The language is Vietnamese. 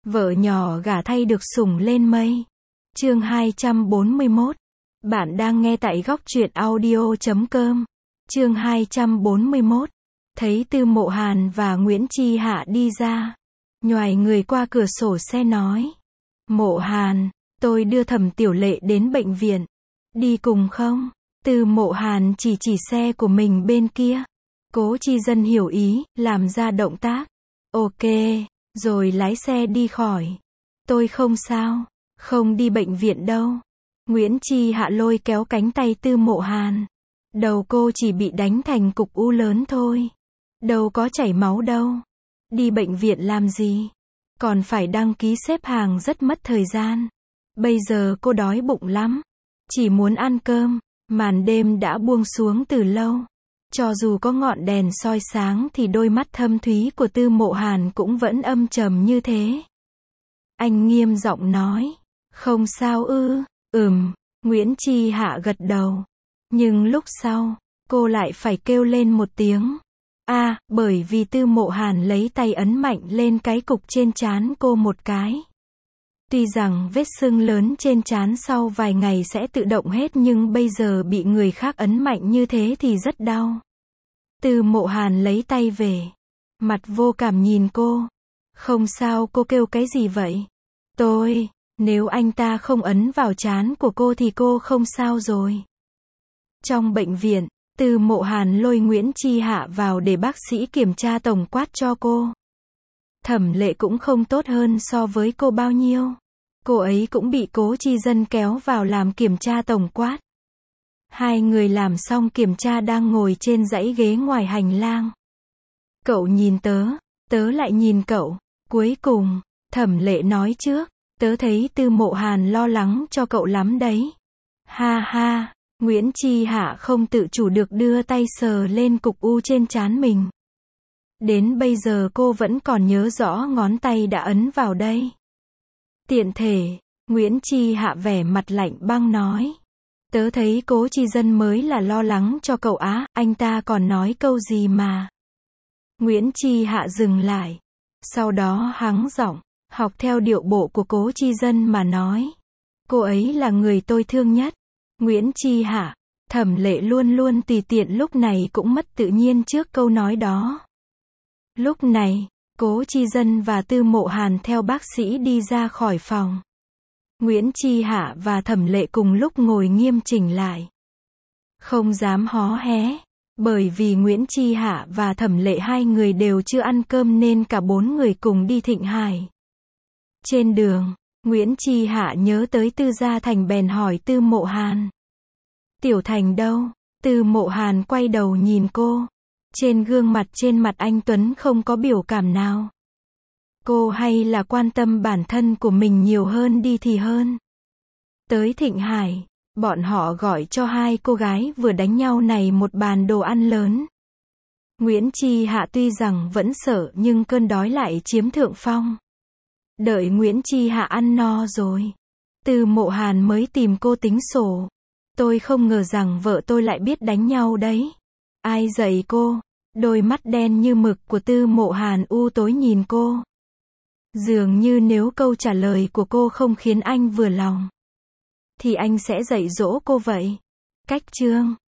Vợ nhỏ gả thay được sủng lên mây. Chương 241. Bạn đang nghe tại góc truyện audio.com. Chương 241. Thấy Tư Mộ Hàn và Nguyễn Chi Hạ đi ra. Nhoài người qua cửa sổ xe nói. Mộ Hàn, tôi đưa Thẩm Tiểu Lệ đến bệnh viện. Đi cùng không? Tư Mộ Hàn chỉ xe của mình bên kia. Cố Chi Dân hiểu ý, làm ra động tác. Ok, rồi lái xe đi khỏi. Tôi không sao, không đi bệnh viện đâu. Nguyễn Chi Hạ lôi kéo cánh tay Tư Mộ Hàn. Đầu cô chỉ bị đánh thành cục u lớn thôi. Đâu có chảy máu đâu. Đi bệnh viện làm gì? Còn phải đăng ký xếp hàng rất mất thời gian. Bây giờ cô đói bụng lắm. Chỉ muốn ăn cơm. Màn đêm đã buông xuống từ lâu. Cho dù có ngọn đèn soi sáng thì đôi mắt thâm thúy của Tư Mộ Hàn cũng vẫn âm trầm như thế. Anh nghiêm giọng nói. Không sao ư? Nguyễn Chi Hạ gật đầu. Nhưng lúc sau, cô lại phải kêu lên một tiếng. Bởi vì Tư Mộ Hàn lấy tay ấn mạnh lên cái cục trên trán cô một cái. Tuy rằng vết sưng lớn trên trán sau vài ngày sẽ tự động hết nhưng bây giờ bị người khác ấn mạnh như thế thì rất đau. Tư Mộ Hàn lấy tay về. Mặt vô cảm nhìn cô. Không sao, cô kêu cái gì vậy? Nếu anh ta không ấn vào trán của cô thì cô không sao rồi. Trong bệnh viện, Tư Mộ Hàn lôi Nguyễn Chi Hạ vào để bác sĩ kiểm tra tổng quát cho cô. Thẩm Lệ cũng không tốt hơn so với cô bao nhiêu. Cô ấy cũng bị Cố Chi Dân kéo vào làm kiểm tra tổng quát. Hai người làm xong kiểm tra đang ngồi trên dãy ghế ngoài hành lang. Cậu nhìn tớ lại nhìn cậu. Cuối cùng, Thẩm Lệ nói trước, tớ thấy Tư Mộ Hàn lo lắng cho cậu lắm đấy. Ha ha, Nguyễn Chi Hạ không tự chủ được đưa tay sờ lên cục u trên trán mình. Đến bây giờ cô vẫn còn nhớ rõ ngón tay đã ấn vào đây. Tiện thể, Nguyễn Chi Hạ vẻ mặt lạnh băng nói. Tớ thấy Cố Chi Dân mới là lo lắng cho cậu á, anh ta còn nói câu gì mà. Nguyễn Chi Hạ dừng lại. Sau đó hắng giọng, học theo điệu bộ của Cố Chi Dân mà nói. Cô ấy là người tôi thương nhất. Nguyễn Chi Hạ, Thẩm Lệ luôn luôn tùy tiện lúc này cũng mất tự nhiên trước câu nói đó. Lúc này, Cố Chi Dân và Tư Mộ Hàn theo bác sĩ đi ra khỏi phòng. Nguyễn Chi Hạ và Thẩm Lệ cùng lúc ngồi nghiêm chỉnh lại. Không dám hó hé. Bởi vì Nguyễn Chi Hạ và Thẩm Lệ hai người đều chưa ăn cơm nên cả bốn người cùng đi Thịnh Hải. Trên đường, Nguyễn Chi Hạ nhớ tới Tư Gia Thành bèn hỏi Tư Mộ Hàn. Tiểu Thành đâu? Tư Mộ Hàn quay đầu nhìn cô. Trên gương mặt trên mặt anh Tuấn không có biểu cảm nào. Cô hay là quan tâm bản thân của mình nhiều hơn đi thì hơn. Tới Thịnh Hải, bọn họ gọi cho hai cô gái vừa đánh nhau này một bàn đồ ăn lớn. Nguyễn Chi Hạ tuy rằng vẫn sợ nhưng cơn đói lại chiếm thượng phong. Đợi Nguyễn Chi Hạ ăn no rồi, Tư Mộ Hàn mới tìm cô tính sổ. Tôi không ngờ rằng vợ tôi lại biết đánh nhau đấy. Ai dạy cô? Đôi mắt đen như mực của Tư Mộ Hàn u tối nhìn cô. Dường như nếu câu trả lời của cô không khiến anh vừa lòng, thì anh sẽ dạy dỗ cô vậy. Cách chương